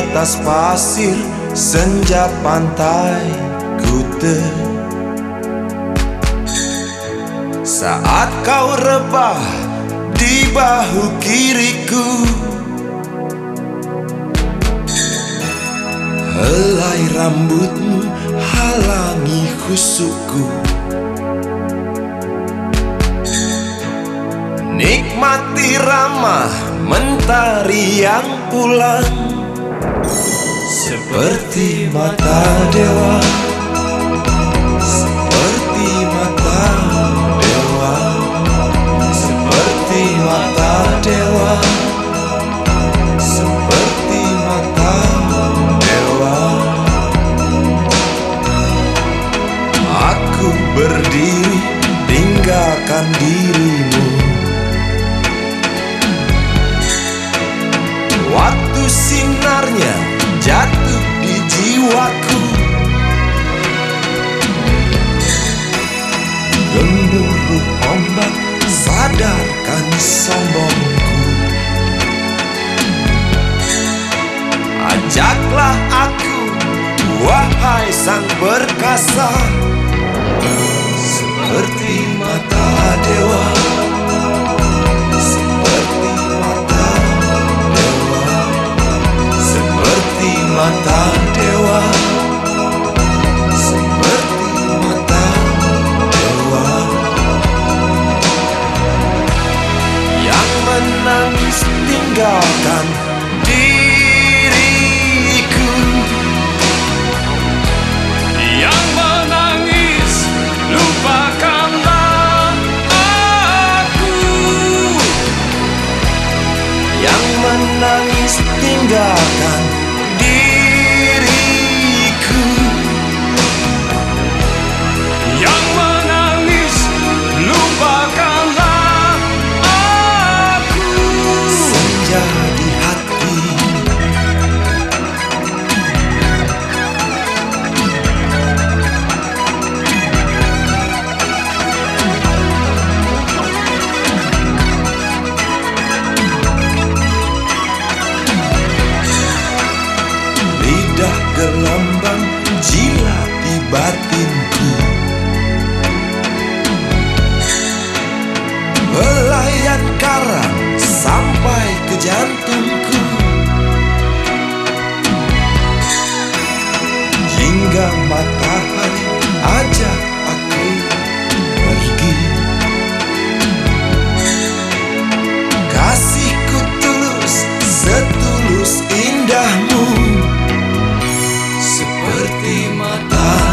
atas pasir senja pantai Kuta. Saat kau rebah di bahu kiriku, helai rambutmu halangi khusukku. Nikmati ramah mentari yang pulang, seperti mata dewa, seperti mata dewa, seperti mata dewa, seperti mata dewa. Aku berdiri tinggalkan dirimu, waktu sinarnya jatuh di jiwaku. Gemuruh ombak sadarkan sombongku. Ajaklah aku, wahai sang perkasa, seperti mata dewa, seperti mata dewa, seperti mata dewa, seperti mata dewa. Yang menangis tinggalkan diriku, yang menangis lupakanlah aku, yang menangis tinggalkan diriku, yang menangis lupakanlah aku. senja di hati. Lidah gelombang jilati batinku, belayan karang sampai ke jantungku, hingga matahari ajak aku pergi. Kasihku tulus, setulus indahmu, seperti mata